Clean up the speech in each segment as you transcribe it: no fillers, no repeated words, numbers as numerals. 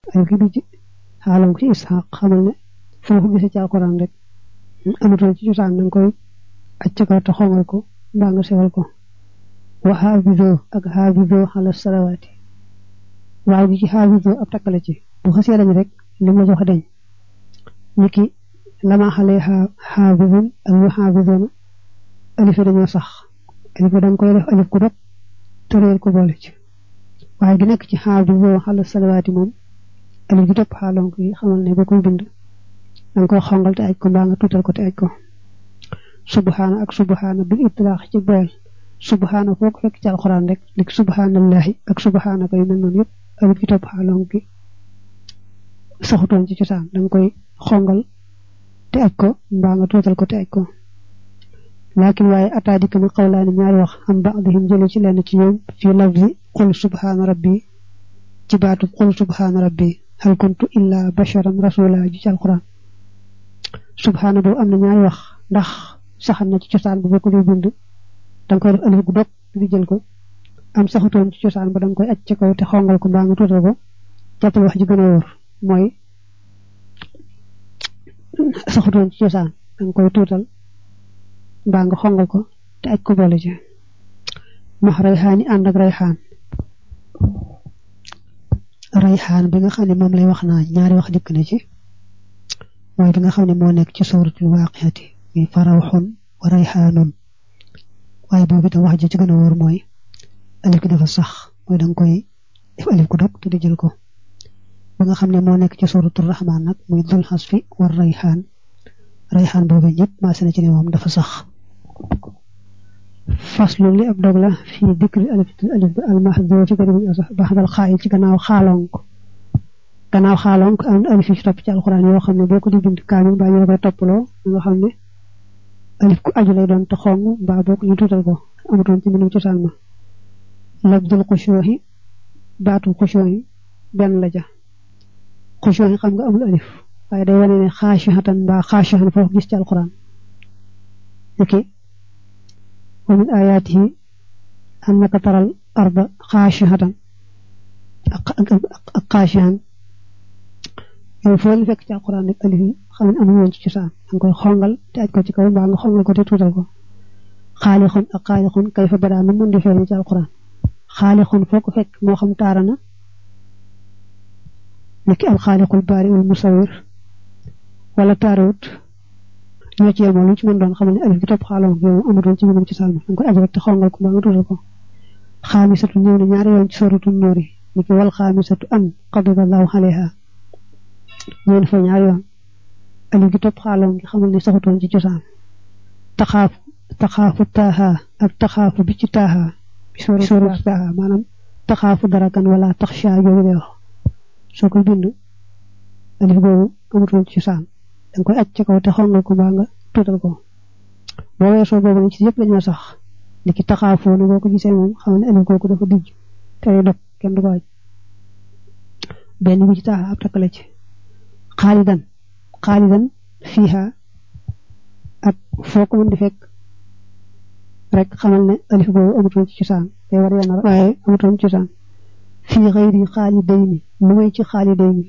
alif gi du ci xaalon ci ishaq xamal ne foo ko gisee ci alquran rek amatoon ci cosaan nang koy acc ko te xongal ko mbaa nga sewal ko wa hafizu ak hafizu ala salawati waaw gi ci hafizu ab takkale ci bu xasee dañ rek li ma jox dañ niki lama xaleha hafizun ak wa hafizuna alif dañoo sax alif dañ koy def alif ku dok tereel ko boole ci waaye gi nekk ci hafizu ala salawati moom alif gi topp xaalon gi xamal ne ba koy bind dang ko xongal te aj ko mbaa nga tuutal ko te aj ko subhana ak subhana bil itlaq ci boyal subhana foo ko fekk ci alquran rek lik subhanallahi ak subhanaka yu mel noonu yëpp alif gi topp xaalon gi saxutoon ci cosaan dang koy xongal te aj ko mbaa nga tuutal ko te aj ko lakin waaye ataadika na xawlaani ñaari wax am ba'dihim jële ci lenn ci ñoom fi lafzi qul subhana rabbi ci baatu qul subhana rabbi hal kuntu illa basharan rasula ji ci alquran subhana bo amna ñaari wax ndax saxal na ci cosaan bu ko di bind dang koy def alif gu dog di jël ko am saxutoon ci cosaan ba dang koy acc ci kaw te xongal ko mbaa nga tuutal ko jappal wax ji gëna wóor mooy saxutoon ci cosaan dang koy tuutal mbaa nga xongal ko te aj ko boole ci max rayxaani ànd ak rayxaan rayxaan bi nga xam ne moom lay wax naa ñaari wax dikk na ci mooy bi nga xam ne moo nekk ci suratul waqiati mi farawxun wa rayxaanun waaye boobu itam wax ji ci gën a wóor mooy alif gi dafa sax mooy danga koy def alif ko dog te di jël ko ba nga xam ne moo nekk ci suratul rahman nag muy dul xasfi war rayxaan rayxaan boobu ñëpp maase na ci ne moom dafa sax faslu li ab dog la fi dikri alif al mahdhuf ci gëri asah baxdal xaay ci gannaaw xaalonk am alif ci topp ci alquran yoo xam ne boo ko di bind kaamil ba ñu koy toppaloo nga xam ne alif ku aju lay doon te xong mbaa boo ko ñu tuutal ko amatoon ci mënum cosaan ma labdul xushuhi baatu xushuhi benn la ja xushuhi xam nga amul alif waaye day wane ne xaashihatan mbaa xaashihan foofu gis ci alquran niki wa min ayatihi annaka taral arda xaashihatan ak xaashihan yow foo ñu fekk ci alquran rek alif xam ne amu woon ci cosaan danga koy xongal te aj ko ci kaw mbaa nga xongal ko te tuutal ko xaalixun ak xaalixun kay fa badaa nu mën di feeñ ci alquran xaalixun foo ko fekk moo xam taarana niki alxaalixul baari ul musawir wala taarawut ñoo ci yemoo lu ci mën doon xam ne alif gi topp xaalon yow amatoon ci mënum ci salma danga koy aj rek te xongal ko mbaa nga tuutal ko xaamisatu ñëw na ñaari yoon ci suratul nuuri niki wal xaamisatu an qadaba allahu alayha ñeen fa ñaari yoon alif gi topp xaalon gi xamal ne saxutoon ci cosaan taxaafu taaha ak taxaafu bi ci taaha bi suratul taaha maanaam taxaafu darakan wala taxsha yooyu lay wax soo koy bind alif boobu amatoon ci cosaan danga koy acc ci kaw te xongal ko mbaa nga tuutal ko boo weesoo boobu ci yëpp lañoo sax niki taxaafoo ne boo ko gisee moom xam ne alif kooku dafa dijj te dog kenn du ko aj benn bi ci taaha ab takkale ci xaalidan fiha ak foo ko mën di fekk rek xamal ne alif boobu amatoon ci cosaan te war yana waaye amatoon ci cosaan fii xëyri xaalidayni lu may ci xaalidayni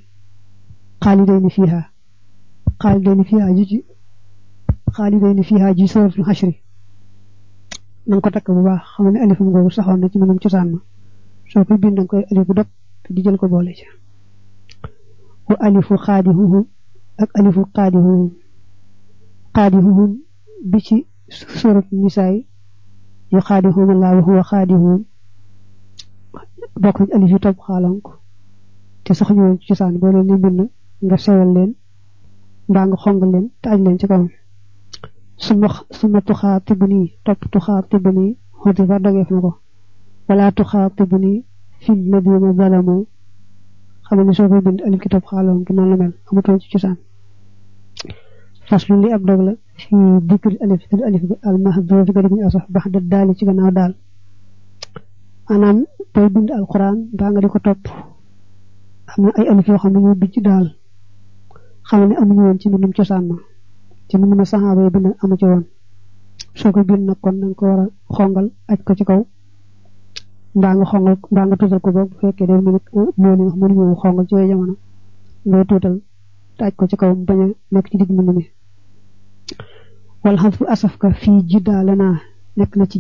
fiha ji suratul xashri nanga ko takk bu baax xamal ne alifum googu saxoon na ci mënum cosaan ma soo koy bind danga koy alif bu dog di jël ko boole ci wa alifu xaadihuhum ak alifu xaadihuhum bi ci surat nisaay yu xaadihuhum allah wa huwa xaadihuhum bokk nañ alif yu topp xaalonk te sax ñu ci cosaan boo leen ni bind nga sewal leen mbaa nga xongal leen te aj leen ci kaw suma tuxaatibuni topp tuxaatibuni xoti fa dogeef na ko wala tuxaatibuni fi ladina zalamu xam ne soo koy bind alif ki topp xaalonk noonu la mel amutoon ci cosaan faslu li ab dog la fi dikri alif bi al mahdhuf ci gëri asaf baxda daali ci gannaaw daal maanaam booy bind alquran baa nga di ko topp am na ay alif yoo xam ne ñu bijj daal xam ne amuñu woon ci mbindum cosaan ma ci mbindum saxaaba yi bind amu ci woon soo koy bind nag kon danga ko war a xongal aj ko ci kaw mbaa nga tuutal ko boog bu fekkee day mënuñu xongal ci yooyu jamono ngay tuutal taaj ko ci kaw baña nek ci digg mbind mi wal hadfu asafka fi jidalana nek na ci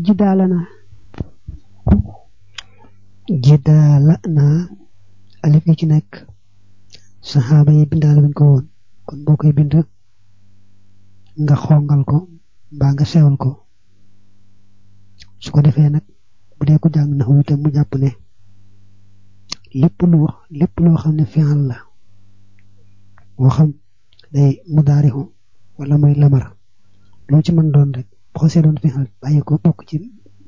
jidalana alif ci nek sahaba yi bindal buñ ko won kon bokay bind nga xongal ko ba nga sewal ko su ko defé nak bu dé ko jang na hu tam mu japp ne lepp lo xamne fi'al la mo xam day mudarihu wala moy lamar lo ci man doon rek bo sé doon fi'al baye ko bok ci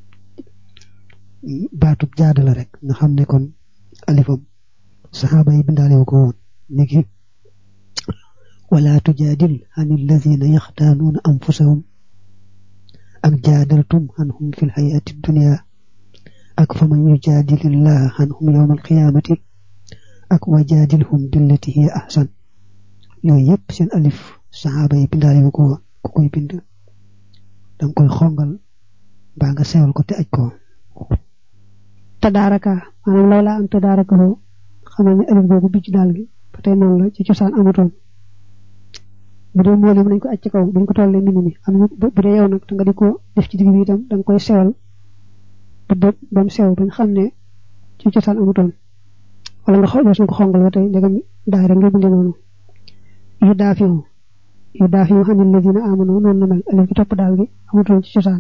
baatu jaada la rek nga xamne kon alifam sahaba yi bindale ko won niki wala tujadil anil ladhina yahtanuna anfusahum ak jadaltum anhum fil hayati dunya ak faman yujadilillah anhum yawmal qiyamati ak wajadilhum billati hi ahsan yoy yep sen alif sahaba yi bindale ko ko koy bind dang koy xongal ba nga sewal ko te aj ko tadaraka manam lawla am tadaraka ho xamna alif gogu bi ci dal gi patay non la ci ciosan amuton bu do mo lim nañ ko acc kaw buñ ko tolle minimi am bu de yow nak nga diko def ci digg bi tam dang koy sewal bam sew bañ xamne ci ciosan amuton wala nga xol ko xongal watay legam daara nga bindé nonu yudafiu hanil ladina amanu non na mel alif ci top dal gi amuton ci ciosan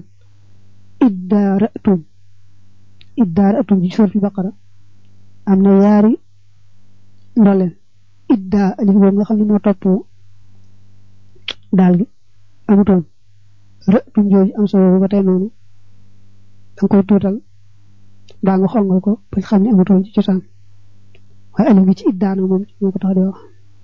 iddaratum ci suratul baqara amna yari ndolen idda alif bo nga xamni mo top dal gi amuton ra'tum joj am solo ba tay nonu dang koy tutal ba nga xongal ko ba xamni amuton ci ciosan way alif gi ci idda na mom moko tax di wax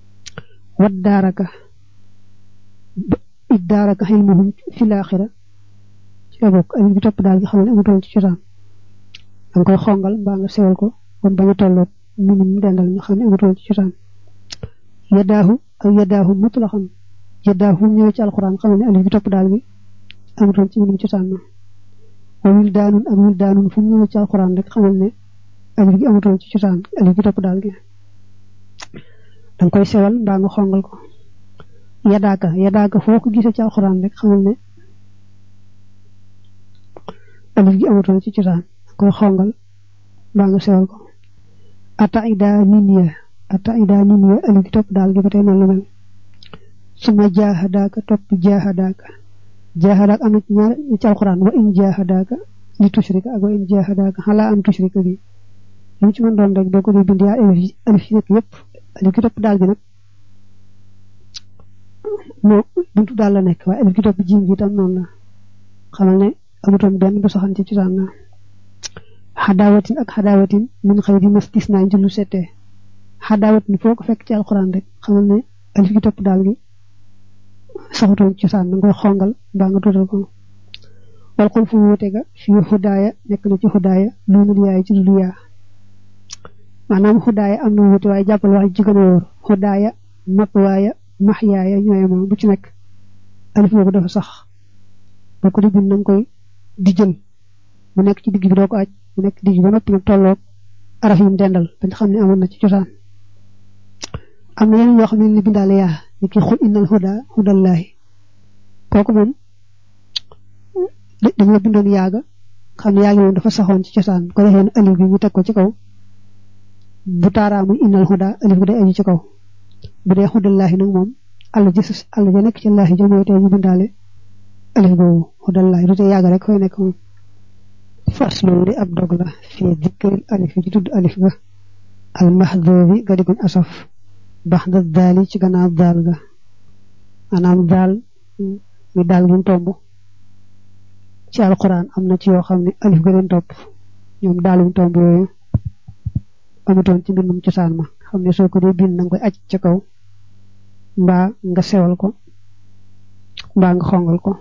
iddaraka hilmuhum fil akhirah ci bok alif gi top dal gi xamni amuton ci ciosan dang koy xongal ba nga sewal ko kon bañu tollok minum dendal ñu xamni amuton ci ciosan yadahu mutlaqan yadahu ñew ci alquran xamni alif gi top dal gi amuton ci minum ciosan na wildanun fu ñew ci alquran rek xamni alif gi amuton ci ciosan alif gi top dal gi dang koy sewal ba nga xongal ko yadaka foko gisse ci alquran rek xamni alif gi amuton ci ciosan koy xongal ba nga sewal ko ataida niniya alif gi top dal gi batay non la mel suma jahadaka top jahadaka am ñaar ci alquran wa in jahadaka li tushrika ak wa in jahadaka hala am tushrika bi ñu ci man doon rek boko di bind ya alif ci nek yépp alif gi top dal gi nak mo buntu dal la nek wa alif gi top jim gi tam non la xamal ne amuton ben bu soxan ci ciosan na hadawatin min khayri mastisna julu sété hadawatin foko fekk ci alquran rek xamal ne alif gi top dal gi saxuton ci ciosan ngoy xongal ba nga tutal ko wal khulfu wotega fi hudaya nek na ci hudaya nonu yaay ci dunya manam hudaya am na wote way jappal wax ci gëna wor hudaya matwaya mahyaya ñoy mo bu ci nek alif boko dafa sax boko di bind koy di jël mu nek ci digg bi doko acc mu nek digg ba nopi tolok araf yi dendal dañ xamni amon na ci ciosan amna yeneen yo xamni ni bindale ya niki khul innal huda hudallahi koku mom dañ la bindon yaaga xamni yaagi mom dafa saxon ci ciosan ko defé alif bi ñu tek ko ci kaw bu taramu innal huda alif day aji ci kaw bu dé hudallahi nak mom alla jesus alla ja nek ci allah jamo té ñu bindale alif go hudallahi du té yaaga rek koy nek mom faslu li ab dog la fi dhikril alif ci tudd alif ga al mahdhubi gadi gon asaf baxda dali ci gannaaw dal ga manam dal mi dal ñu tombu ci alquran amna ci yo xamni alif ga len top ñom dalu tombu yoyu amuton ci bindum ci saan ma xamni soko di bind nang koy acc ci kaw mba nga sewal ko mba nga xongal ko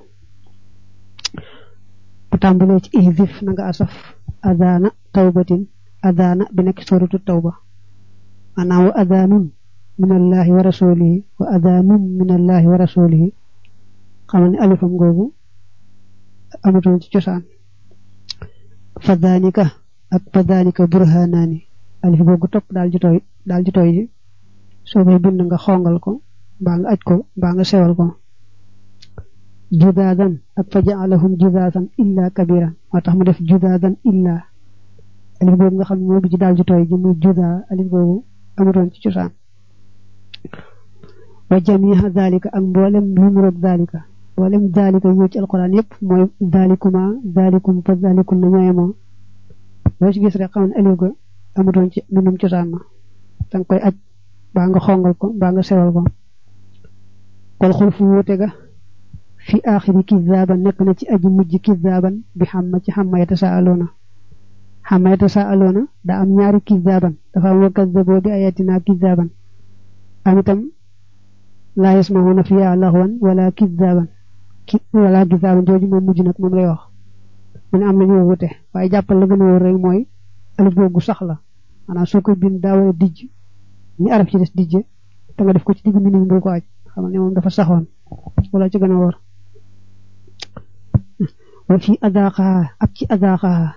tambale ci ihzif na nga asaf adana tawbatin adana bi nek suratu tawba ana wa adanun min allahi wa rasulihi wa adanun min allahi wa rasulihi xamani alifam gogu amuton ci ciosan fadhanika ak fadhanika burhanani alif gogu top dal ji toy ji so koy bind nga xongal ko ba nga aj ko ba nga sewal ko judadan ak faja'alahum judadan illa kabira motax mu def judadan illa alif bobu nga xam mo bi ci dal ci toy ji muy juda alif bobu amuton ci ciosan wa jami'a dhalika ak mbolem lu mu rek dhalika mbolem dhalika ñu ci alquran yépp moy dhalikuma dhalikum fa dhalikun ñayama bo ci gis rek xam alif go amuton ci num ciosan ma dang koy aj ba nga xongal ko ba nga sewal ko kol khulfu wote ga fi akhiri kizaban nek na ci aji mujj kizaban bi hamma ci hamma yatasaaluna da am ñaari kizaban dafa am wakazabo bi ayatina kizaban am itam la yasma'una fiha lahwan wala kizaban joju mom mujj nak mom lay wax mu am nañu wote waye jappal la gëna wor rek moy alif gogu sax la ana soko bind daaw dijj ni arab ci dess dijje te nga def ko ci digg mi ni ko aj xamal ne mom dafa saxoon wala ci gëna wor wa fi adaqa ak ci adaqa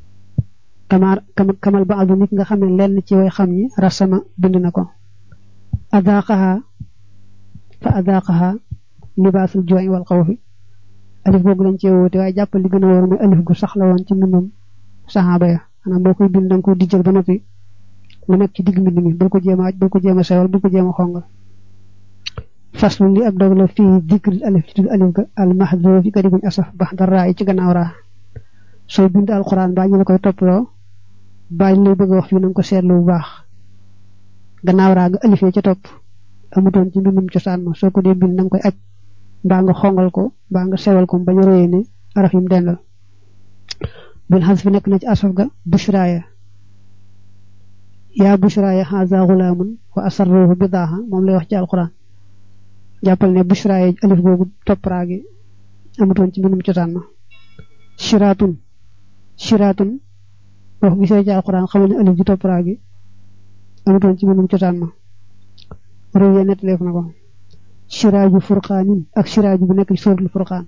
kamal ba'd nit nga xamne lenn ci way xam ni rasama bind nako adaqaha fa adaqaha libasul ju'i wal khawfi alif bogu lañ ci wote way jappal li gëna wor moy alif gu sax la won ci minum sahaba ya ana bokoy bind dang ko dijjal ba nopi mu nek ci digg mbind mi bu ko jema aj bu ko jema sewal bu ko jema xongal faslu li ak dogla fi dhikr alif ci alif ka al mahdhuf fi kadi buñ asaf bahda ra'i ci gannaaw ra so bind alquran ba ñu koy toplo ba ñu bëgg wax fi nang ko sétlu bu baax gannaaw ra ga alif ci top amuton ci mbindum ciosan ma soko de bind nang koy aj ba nga xongal ko ba nga sewal ko bañu roye ni araf yim dendal bil hasf nek na ci asaf ga bushraya ya bushraya hadha ghulamun wa asarruhu bidaha mom lay wax ci alquran jappal ne bushraya alif gogu top raagi amuton ci mbindum ciosan ma shiratun wax gisee ci alquran xamne alif ji top raagi amuton ci mbindum ciosan ma roye net lef nako shiraju furqanin ak shiraju bu nek ci suratul furqan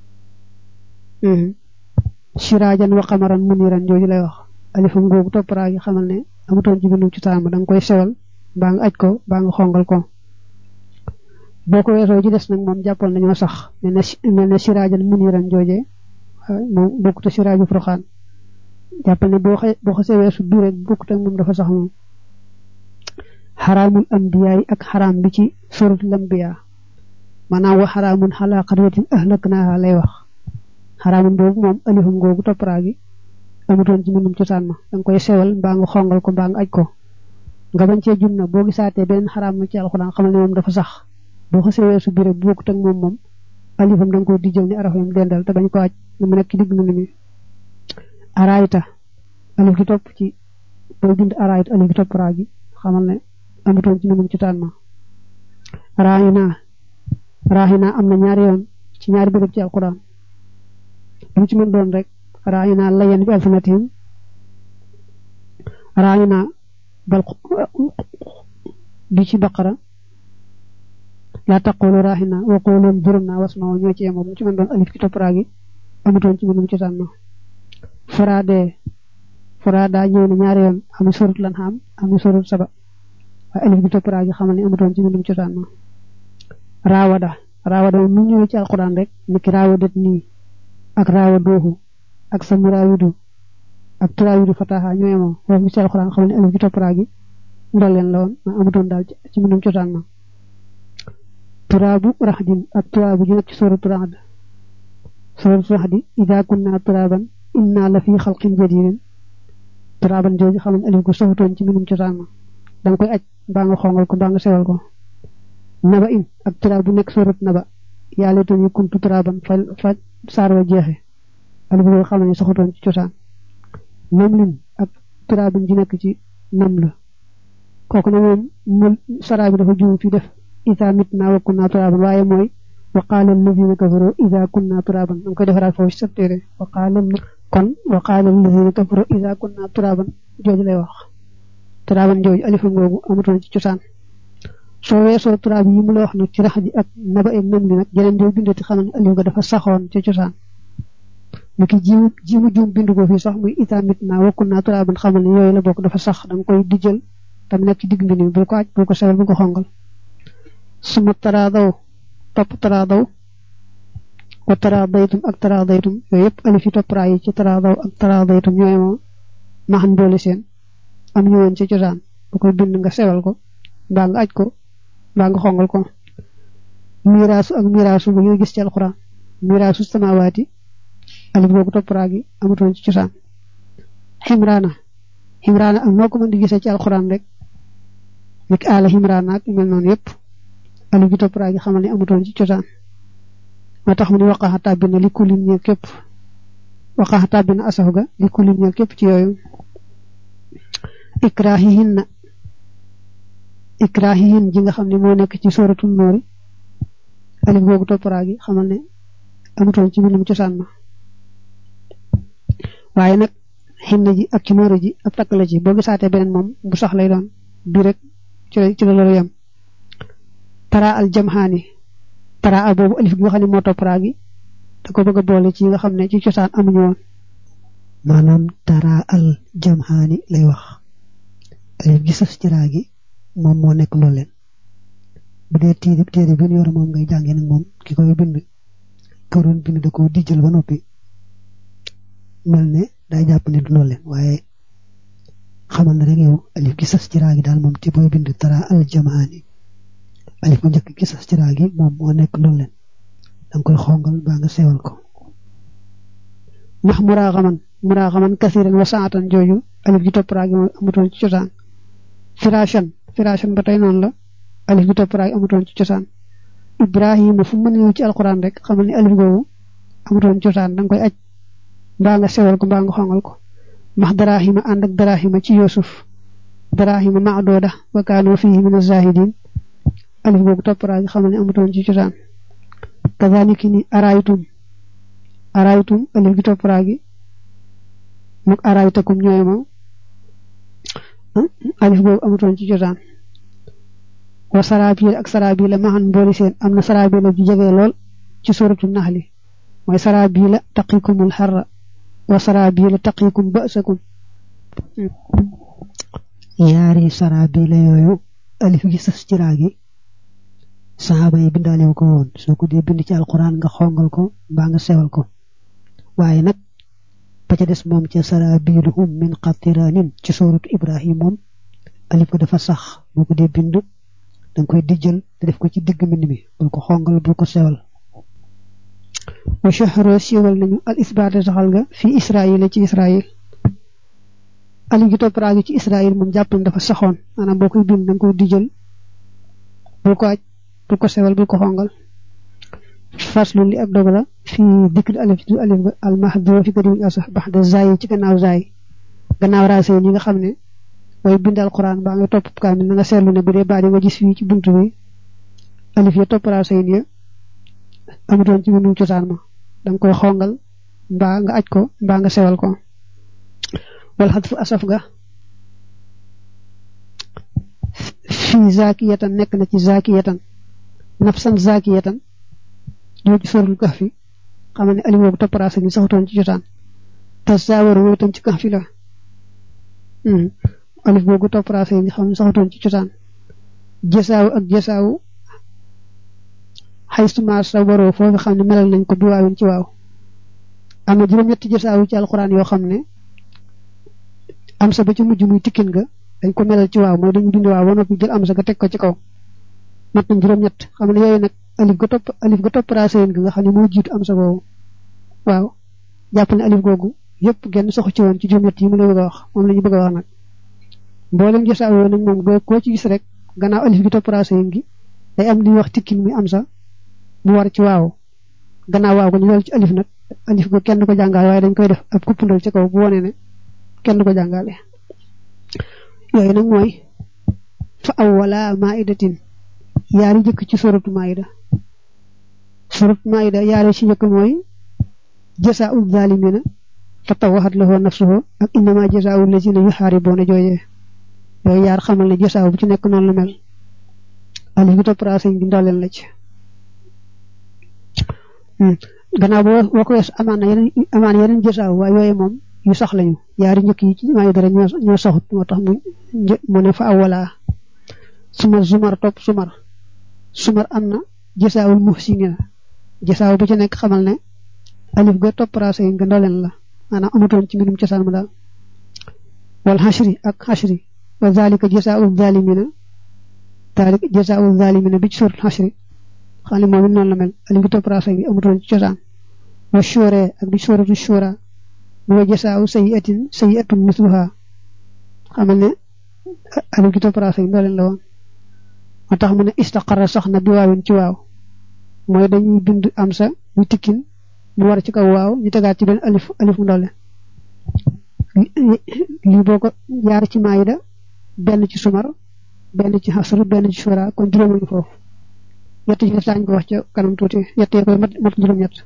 shirajan wa qamaran muniran joju lay wax alifum gogu top raagi xamal ne amuton ci mbindum ciosan ma dang koy sewal ba nga aj ko ba nga xongal ko boko weso ji dess nak mom jappal nañu sax ne shirajan muniran jojé mom bokku to shiraju furqan jappal ne bo xasse wessu bi rek bokku tak mom dafa sax mom haramul anbiya ak haram bi ci suratul anbiya mana wa haramun hala qaryatin ahlaknaha lay wax haramun bobu mom alifum gogu topragi amuton ci minum ci sanma dang koy sewal ba nga xongal ko ba nga aj ko nga bañ ci junna bo gisaté ben haram ci alquran xamal ne mom dafa sax bo xasse wessu bi rek bokku tak mom alifum dang ko dijjal ni arafam dendal te bañ ko aj mu nek ci digg mi araita alif gi top ci bo bind araita alif gi top ragi xamal ne amuton ci minum ci tanma rahina amna ñaari yoon ci ñaari bëgg ci alquran ñu ci mën doon rek rahina layan bi alfanatim rahina bal bi ci baqara la taqulu rahina wa qulu durna wasma'u ñoo ci mom ci mën doon alif ci top ragi amuton ci minum ci tanma farada ñew na ñaari yoon am surat lan xam am surat saba alif bi top ragi xamal ni amuton ci minum ci tanma rawada mu ñëw ci alquran rek niki rawadat ni ak rawaduhu ak samurawidu ak turawidu fataha ñoyamo wax ci alquran xamne alif bi top ragi ndolen la won amuton dal ci minum ciotan ma turabu rahdin ak turabu ji ci suratul rahd idha kunna turaban inna la fi khalqin jadidin turaban joji xamne alif gu soxton ci minum ciotan ma dang koy aj ba nga xongal ko ba nga sewal ko naba in ak turab bu nek surat naba yalla to ñu kuntu turaban fa saro jexé albu nga xamné soxoton ci ciosan namlin ak turab ji nek ci nam la koku na mom sara bi dafa juum fi def idha mitna wa kunna turaban waye moy wa qala alladhina kafaru idha kunna turaban dang koy defal fofu ci téré wa qala alladhina kafaru idha kunna turaban joj lay wax turaban joj alifu ngogu amuton ci ciosan so weso turab yi mu la wax nak ci raxdi ak naba ak nam li nak jeneen do bindati xamane aliou ga dafa saxon ci ciosan niki jimu jum bindu ko fi sax muy itamit na wakuna turaban xamane yoy la bok dafa sax dang koy dijjal tam nekk ci digg mbind mi bu ko aj bu ko sewal bu ko xongal suma taradaw top taradaw wa taradaytum ak taradaytum yooyu yëpp alif yi topp raa yi ci taradaw ak taradaytum ñooy moo maxan boole seen am ñu woon ci cosaan bu koy bind nga sewal ko mbaa nga aj ko mbaa nga xongal ko miraasu ak miraasu bu ñu gis ci alquran miraasu samawaati alif googu topp raa gi amutoon ci cosaan ximraana ak noo ko mën di gisee ci alquran rek nek ala ximraana ak mel noonu yëpp alif gi topp raa gi xamal ne amutoon ci cosaan moo tax mu ni waqaxa tàbbina li kulin ñeel képp waqaxa tàbbina asaf ga li kulin ñeel képp ci yooyu ikrahihin ji nga xam ne moo nekk ci suratul noori alif googu topp raa gi xamal ne amutoon ci mbindum cosaan ma waaye nag xinna ji ak ci noori ji ab takk la ci boo gisaatee beneen moom bu sax lay doon bi rek ci la loolu yem tara al jamhaani tara boobu alif gi nga xam ne moo topp raa gi da ko bëgg a boole ci nga xam ne ci cosaan amuñu woon maanaam tara al jamhaani lay wax alif gi sës ci raa gi moom moo nekk loolu leen bu dee téere bi ñu yor moom ngay jàngee nag moom ki koy bind këroon bind da ko dijjal ba noppi mel ne day jàpp ne du loolu leen waaye xamal na rek yow alif gi sës ci raa gi daal moom ci booy bind tara al jamhaani alif bu njëkk gi sës ci raa gi moom moo nekk loolu leen da nga koy xongal baa nga sewal ko ndax muraaxaman kasiran wa saatan jooju alif gi topp raa gi moom amutoon ci cosaan firashan ba tey noonu la alif gi topp raa gi amutoon ci cosaan ibrahima fu mën ñëw ci alquran rek xamal ni alif googu amutoon cosaan da nga koy aj mbaa nga sewal ko mbaa nga xongal ko max darahima ànd ak darahima ci yusuf darahima maadooda wa kaanu fihi min az-zahidin alif googu topp raa gi xamal ni amutoon ci cosaan kazaliki ni araytum alif gi topp raa gi mok araytakum ñooy moom alif googu amutoon ci cosaan wa sarabil ak sarabila maxan mbooli seen am na sarabila ju jege lool ci suratu naxli mooy sarabila taqikumul xarra wa sarabila taqikum ba'sakum yaari sarabila yooyu alif gi sës ci raa gi saxaaba yi bindaale ko woon soo ko dee bind ci alquran nga xongal ko mbaa nga sewal ko waaye nag ba ca des moom ca sarabiluhum min qatiranin ci suratu ibrahim moom alif ko dafa sax boo ko dee bind danga koy dijjal te def ko ci digg mbind mi bul ko xongal bul ko sewal wa shahro siwal nañu al isbaata saxal ga fi israil ci israil alif gi topp raa gi ci israil moom jàppal dafa saxoon maanaam boo koy bind danga koy dijjal bul ko aj bul ko sewal bul ko xongal faslu li ab dog la fi dikr alif ga al mahdhuf fi kadim asah baxda zay ci gannaaw raasé ñi nga xam ne way bind alquran ba nga topp kaamil nga seetlu ne bu dee baadi nga gis fii ci buntu bi alif ya topp raasé yi amutoon ci mbindum cosaan ma danga koy xongal mbaa nga aj ko mbaa nga sewal ko wal xadfu asaf ga fi zakiyatan nekk na ci zakiyatan nafsan zakiyatan ñoo ci suratul kahfi xamal ne alif boobu topp raasé ni saxutoon ci cosaan tasawar mooy tam ci kahfi la alif boobu topp raasé ni xam ne saxutoon ci cosaan jasaaw ak jasaaw xaystuma sa waroo foofu xam ne melal nañ ko bi waawin ci waaw am na juróom-ñetti jasaaw ci alquran yoo xam ne am sa ba ci mujj muy tikkin ga dañ ko melal ci waaw mooy dañu bind waaw ba noppi jël am sa ga teg ko ci kaw mat nañ juróom-ñett xam ne yooyu nag alif ga topp raasé nga xam ne moo jiitu am sa boobu waaw jàpp ne alif googu yëpp genn soxu ci woon ci juróom-ñett yi mu la bëgg a wax moom la ñu bëgg a wax nag mboolem jasaaw nag moom koo ci gis rek gannaaw alif gi topp raasé gi day am li wax tikkin mi am sa bu war ci waaw gannaaw waaw ko ñu ci alif nag alif go kenn ko jàngal waaye dañ koy def ab kuppandal ci kaw bu wone ne kenn ko jàngale yooyu nag mooy fa awwala maidatin yaari jëkk ci suratu maida yaari ci njëkk mooy jasaa'u zalimina fatawahat lahu nafsuhu ak innama jasaa'u allazina yuharibuna jooje yooyu yaar xamal ne jasaa'u bu ci nekk noonu la mel alif gi topp raasé gi ndooleen la ci gannaaw boo ko wees amaan yeneen jasaaw waaye yooyu moom yu sax lañu yaari ñëk yi ci may dara ñoo saxut motax mu ne fa awala suma zumar top sumar amna jisaawul muhsinina jisaaw bu ci nek xamal ne alif ga top rasa yi nga ndolen la ana amutoon ci mbinum cosaan ma daal wal hashri ak hashri wa zalika jisaa'u zalimina talik jisaa'u zalimina bi ci suratul hashri xali moom non la mel alif ga top rasa yi amutoon ci cosaan wa shura ak bi suratul shura wa jisaa'u sayyi'atun mithluha xamal ne alif ga top rasa yi ndolen la woon motax mu ne istaqarra saxna bi waawin ci waaw moy dañuy bind am sa ñu tikkin mu war ci kaw waaw ñu tegaat ci ben alif mu ndole li boko yaar ci maayida ben ci sumar ben ci hasr ben ci shura kon juroom ñu fofu ñett ci sañ ko wax ci kanam tuti ñett koy mat juroom ñett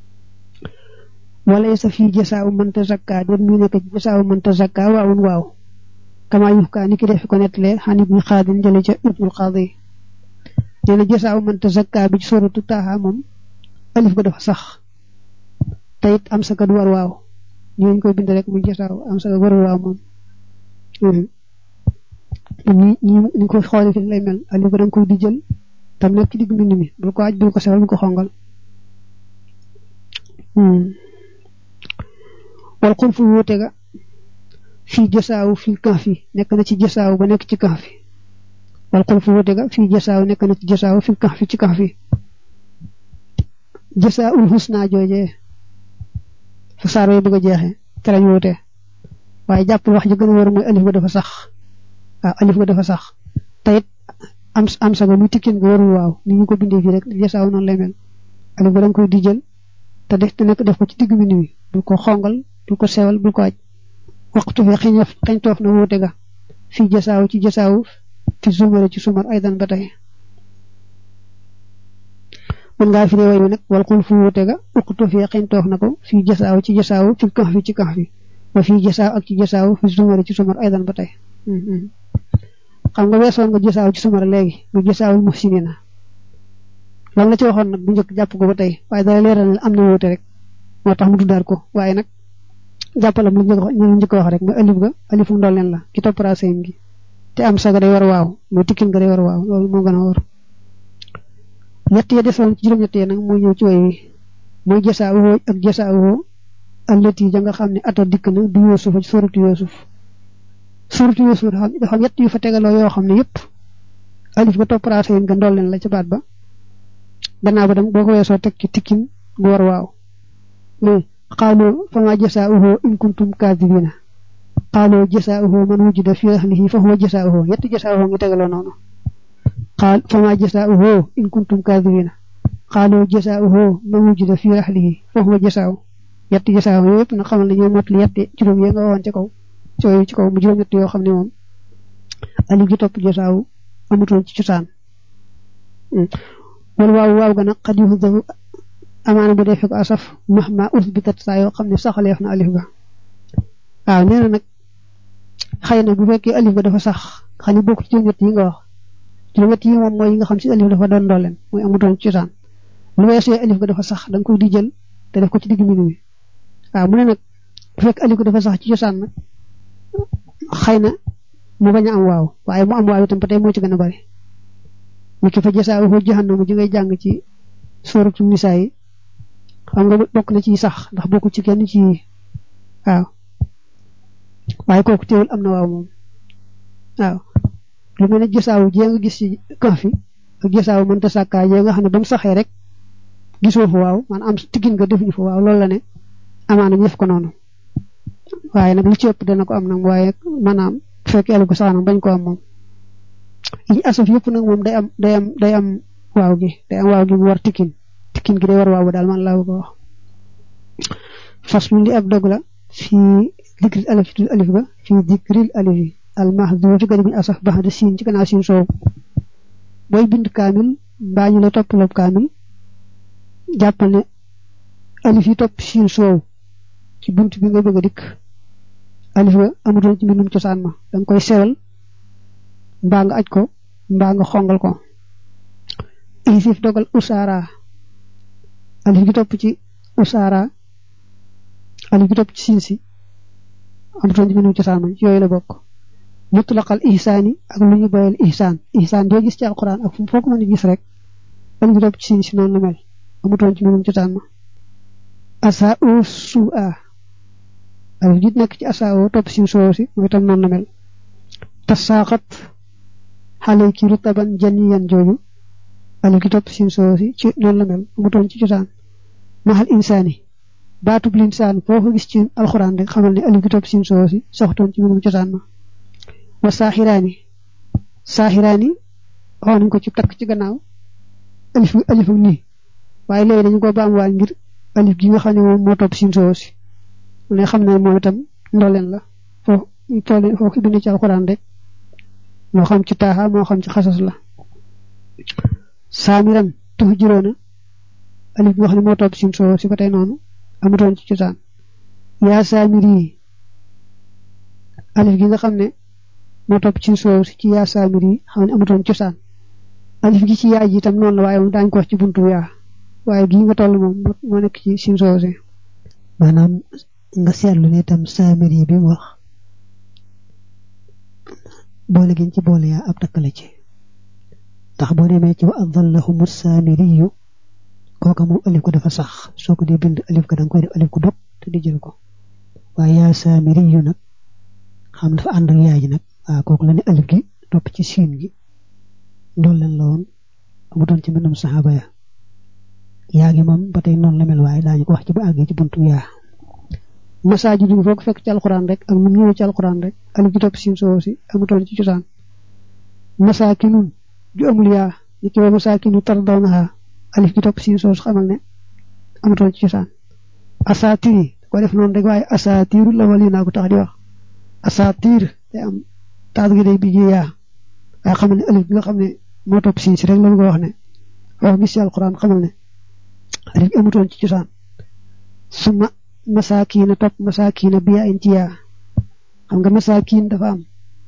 wala sa fi jasaa'u man tazakka do ñu nekk ci jasaa'u man tazakka waawun waaw kama yuhka ni ki def ko netlé hani ibn khadim jël ci ibn qadi dina jasaa'u man tazakka bi suratu taha mom alif ga dafa sax tayit am sa ka du war waaw ñu koy bind rek mu jasaa'u am sa ka war waaw mom ni ko xolé fi lay mel alif ga dang koy di jël tam nek ci digg mbind mi bu ko aj bu ko sewal bu ko xongal wal khulfu wutega fi jasaa'u fil kahfi nek na ci jasaa'u ba nek ci kahfi wal khulfu wutega fi jasaa'u nek na ci jasaa'u fil kahfi ci kahfi jasaa'ul husna jooje fa saaro bëgg jeexé té lañ woté waye japp wax ji gëna wër moy alif ga dafa sax alif ga dafa sax tayit am sa lu tikkin go wër waaw ni ñu ko bindé fi rek jasaa'u non lay mel alif ga dang koy di jël té def ko ci digg mi ni bu ko xongal bu ko sewal bu ko aj waxtu fi xañ toof na wote ga fi jasaa'u ci jasaa'u fi zumara ci sumar aydan batay man nga fi way nak wal qul fu wote ga waxtu fi xañ toof nako fi jasaa'u ci jasaa'u fi kahfi ci kahfi wa fi jasaa'u ak ci jasaa'u fi zumara ci sumar aydan batay xam nga wesson nga jasaa'u ci sumar legi bu jasaa'ul muhsinina lam la ci waxon nak bu ñëk japp ko batay waye da leeral amna wote rek motax mu tudar ko waye nak jappalam lu ñu ko wax rek mo alif ga alifu ndolen la ki top racine gi te am saga day war waaw mo tikkin ga day war waaw lolu mo gëna wor ñett ya defoon ci juroom ñett ya nak mo ñew ci way wi moy jasaa'u ak jasaa'u allati ja nga xamni ata dik na du yusuf ci suratu yusuf dafa ñett yu fa tegalo yo xamni yépp alif ga top racine ga ndolen la ci baat ba gannaaw ba dem boko weso tek ci tikkin bu war waaw قالوا فما جزاؤه إن كنتم كاذبين قالوا جزاؤه من وجد في أهله فهو جزاؤه يتجزاؤه يتغلو نونو قال فما جزاؤه إن كنتم كاذبين قالوا جزاؤه من وجد في أهله فهو جزاؤه يتجزاؤه يب na xamal ñu mot li yetti juroom yi nga won ci kaw cioy ci kaw mu juroom ñett yo xamni mom ali gi top jasaa'u amutoon ci cosaan wal waaw ga nak qadihu amana bu def ko asaf mahma usbitat sa yo xamni saxaleef na alif ga waaw neena nak xeyna bu fekke alif ga dafa sax xani bokku ci ñett yi nga wax ci ñett yi mom moy nga xam ci alif dafa don dolen moy amuton ci tan lu wessé alif ga dafa sax dang koy di jël té def ko ci digg mi waaw mu ne nak bu fekk alif ga dafa sax ci ciosan nak xeyna mu baña am waaw waye mu am waaw tam patay mo ci gëna bari ni ki fa jasaa'u jahannam ji ngay jang ci suratul nisaa yi xam nga bokk na ci sax ndax bokku ci kenn ci waaw waye koku teewul amna waaw mom waaw lu mëna jasaa'u je nga gis ci kahfi ak jasaa'u mën ta sakka je nga xamne bam saxé rek gisoo fa waaw man am tigin nga defuñu fa waaw loolu la ne amana ñef ko nonu waye nak lu ci ëpp dana ko am nak waye manam fekkelu ko saxana bañ ko am mom yi asaf yëpp nak mom day am waaw gi mu war tikin gi day war waaw dal man la ko wax faslu li ab dog la fi dhikril alif ba fi dhikril alif al mahdhuf gadi bi asaf ba'da sin ci kana sin so boy bind kamil bañu la top lop kamil jappal ne alif yi top sin so ci buntu bi nga bëgg dik alif ga amutul ci minum ciosan ma dang koy sewal mba nga aj ko mba nga xongal ko isif dogal usara alif gi top ci usara alif gi top ci sinsi amutoon ci mbindum cosaan moom yooyu la bokk mutlaqal ihsaani ak lu ñu boyal ihsaan doo gis ci alquran ak fu foo ko mën a gis rek alif gi topp ci siin si noonu la mel amutoon ci mbindum cosaan ma asa o su a alif gi nekk ci asa o topp siin soo si mooy tam noonu la mel tasaaxat xale ki rutaban janiyan jooju alif gi topp siin soo si ci noonu la mel amutoon ci cosaan maxal insaani baatub linsaan foo ko gis ci alxuraan rek xamal ne alif gi topp siin soo si soxtoon ci mbindum cosaan ma wa saaxiraani xaw nañ ko ci takk ci gannaaw alif nii waaye léegi dañu ko baamuwaat ngir alif gi nga xam ne moom moo topp siin soo si ne xam ne moom itam ndooleen la foo ko bind ci alxuraan rek moo xam ci taaxa moo xam ci xasas la saamiran tux juróona alif bi nga xam ne moo topp siin soo si ba tey noonu amutoon ci cosaan yaa saamiri alif gi nga xam ne moo topp siin soo si ci yaa saamiri xam ne amutoon cosaan alif gi ci yaa ji itam noonu la waaye moom daañu ko wax ci buntu yaa waaye gii nga toll moom moo nekk ci siin soo si maanaam nga seetlu ne itam saamiri bi mu wax boole giñ ci boole yaa ab takkale ci ndax boo demee ci wa adallahum saamiriyu kooka moom alif ko dafa sax soo ko dee bind alif ko da nga koy def alif ko dog te di jël ko waaye yaa saamiriyu nag xam dafa ànd ak yaay ji nag waaw kooku la ne alif gi topp ci siin gi ndool leen la woon amutoon ci mbindum saxaaba ya yaa gi moom ba tey noonu la mel waaye daañu ko wax ci ba àggee ci buntu yaa masaajidu bi foo ko fekk ci alxuraan rek ak mu ñëwee ci alxuraan rek alif gi topp siin soo si amutoon ci cosaan masaakinun ju amul yaa ni ki wa masaakinu tardawnaha alif gi topp siin soo si xamal ne amutoon ci cosaan asaatiri ko def noonu rek waaye asaatiru la wali naa ko tax di wax asaatir day am taat gi day bijji yaa waaye xamal ne alif gi nga xam ne moo topp siin si rek la nga wax ne wax gis ci alxuraan xamal ne alif gi amutoon ci cosaan suma masaakiina topp masaakiina biya in ci yaa xam nga masaakiin dafa am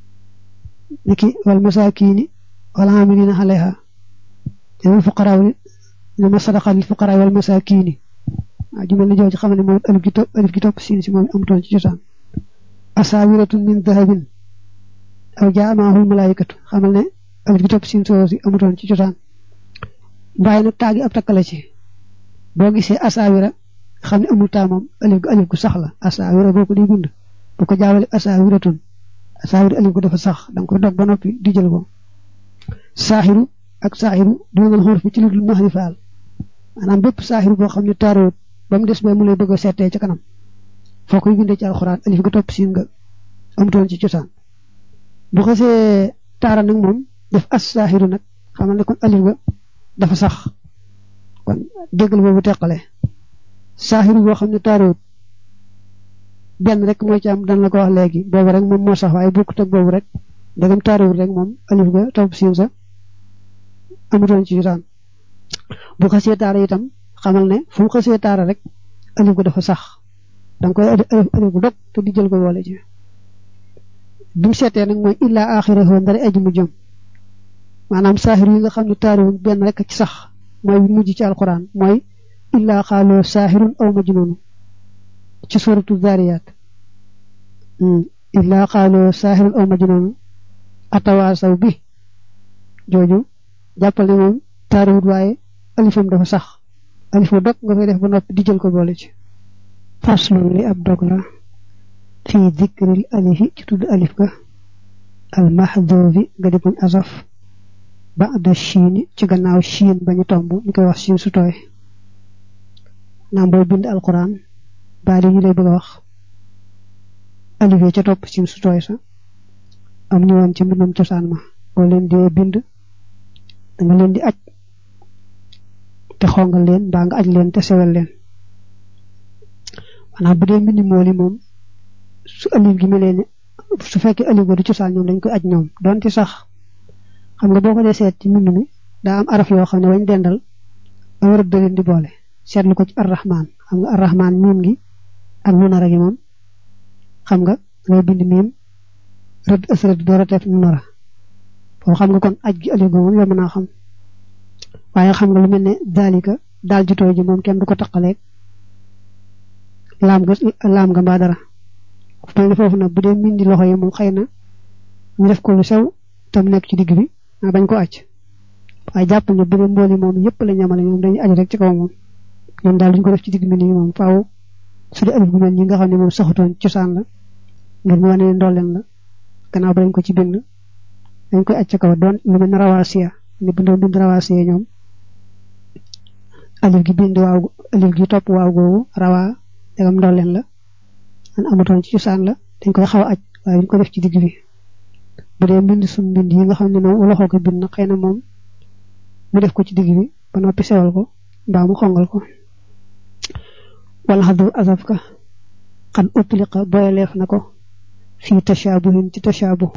niki wal masaakiini wal aamiliina alayha wal fuqaraa innamaa sadaqaatu lil fuqaraa wal masaakiini jumal ni jooju xam ne moom alif gi topp siin si moom amutoon ci cosaan asaawiratun min dahabin aw jaa maahul malaayikatu xamal ne alif gi topp siin soo si amutoon ci cosaan waaye nag taagi ab takkale ci boo gisee asaawira xam ne amul taa moom alif gu sax la asaawira boo ko di bind bu ko jaawale asaawiratun asaawira alif gu dafa sax danga koy dog ba noppi di jël ko saaxiru ak saaxiru doonal xuruf bi ci lu dul maxrifaal maanaam bépp saaxiru boo xam ne taaroot ba mu des ba mu lay bëgg a seetee ca kanam foo koy bindee ci alxuraan alif ga topp siin nga amutoon ci cosaan bu xasee taara nag moom def as saaxiru nag xamal ne kon alif ga dafa sax kon déggal boobu teqale saaxiru boo xam ne taaroot benn rek mooy ci am dan la ko wax léegi boobu rek moom moo sax waaye bokkut ak boobu rek dagam taaroot rek moom alif ga topp siin sa amutoon ci cosaan bu xasee taara itam xamal ne fu mu xasee taara rek alif ga dafa sax danga koy alif gu dog te di jël ko boole ci bi mu seetee nag mooy illaa aaxirahu ndari aji mu jëm maanaam saaxir yi nga xam ne taaruwuñ benn rek ci sax mooy mujj ci alquran mooy illaa xaaloo saaxirun aw majnun ci suratu zaariyaat illaa xaaloo saaxirun aw majnun atawaasaw bi jooju jàppal ne moom taaruwut waaye alifam dafa sax alifu dog nga koy def ba noppi di jël ko boole ci faslun li ab dog la fii dikril alifi ci tudd alif ga al mahdufi nga di buñ asaf ba'da shiin ci gannaaw shiin bañu tomb ñu koy wax shiin su tooy naam booy bind alquran baa di ñu lay bëgg a wax alif yi ca topp shiin su tooy sa am ñu woon ci mbindum cosaan ma boo leen di bind danga leen di aj te xongal leen mbaa nga aj leen te sewal leen maanaam bu dee mbind mooli moom su alif gi melee ne su fekkee alif ga du cosaan ñoom dañ koy aj ñoom donte sax xam nga boo ko dee seet ci mbind mi daa am araf yoo xam ne wañ dendal a war a leen di boole seetlu ko ci arrahman xam nga arrahman miim gi ak nunara gi moom xam nga ngay bind miim rëdd ësrëd door a def nunara foofu xam nga kon aj gi alif ga moom yomb naa xam waaye xam nga lu mel ne daalika daal ji tooy ji moom kenn du ko taqaleeg laam nga mbaa dara mel fofu nak bu dee mindi loxo yi moom xeyna ñu def ko lu sew tam nekk ci digg bi bañ ko acc ay japp ñu bu dee mbooli moom yépp la ñamale ñoom dañuy aju rek ci kaw moom ñoom daal duñ ko def ci digg mindi moom faaw su dee alif gu mel ñi nga xam ne moom saxutoon cosaan la ngir ñu wane ndolleen la gannaaw ba dañ ko ci bind dañ koy acc kaw doon lu mel rawasiya ni bu doon bind rawasiya ñoom alif gi bind waaw alif gi topp waaw googu rawa dagam ndolleen la an amutoon ci cosaan la dañ koy xaw a acc waaye duñ ko def ci digg bi bu dee bind suñ bind yi nga xam ne moom loxo ko bind xëy na moom mu def ko ci digg bi ba noppi sewal ko mbaa mu xongal ko wala hadu azafka qad utliqa boyeleef na ko fi tashabuhin ci tashabuh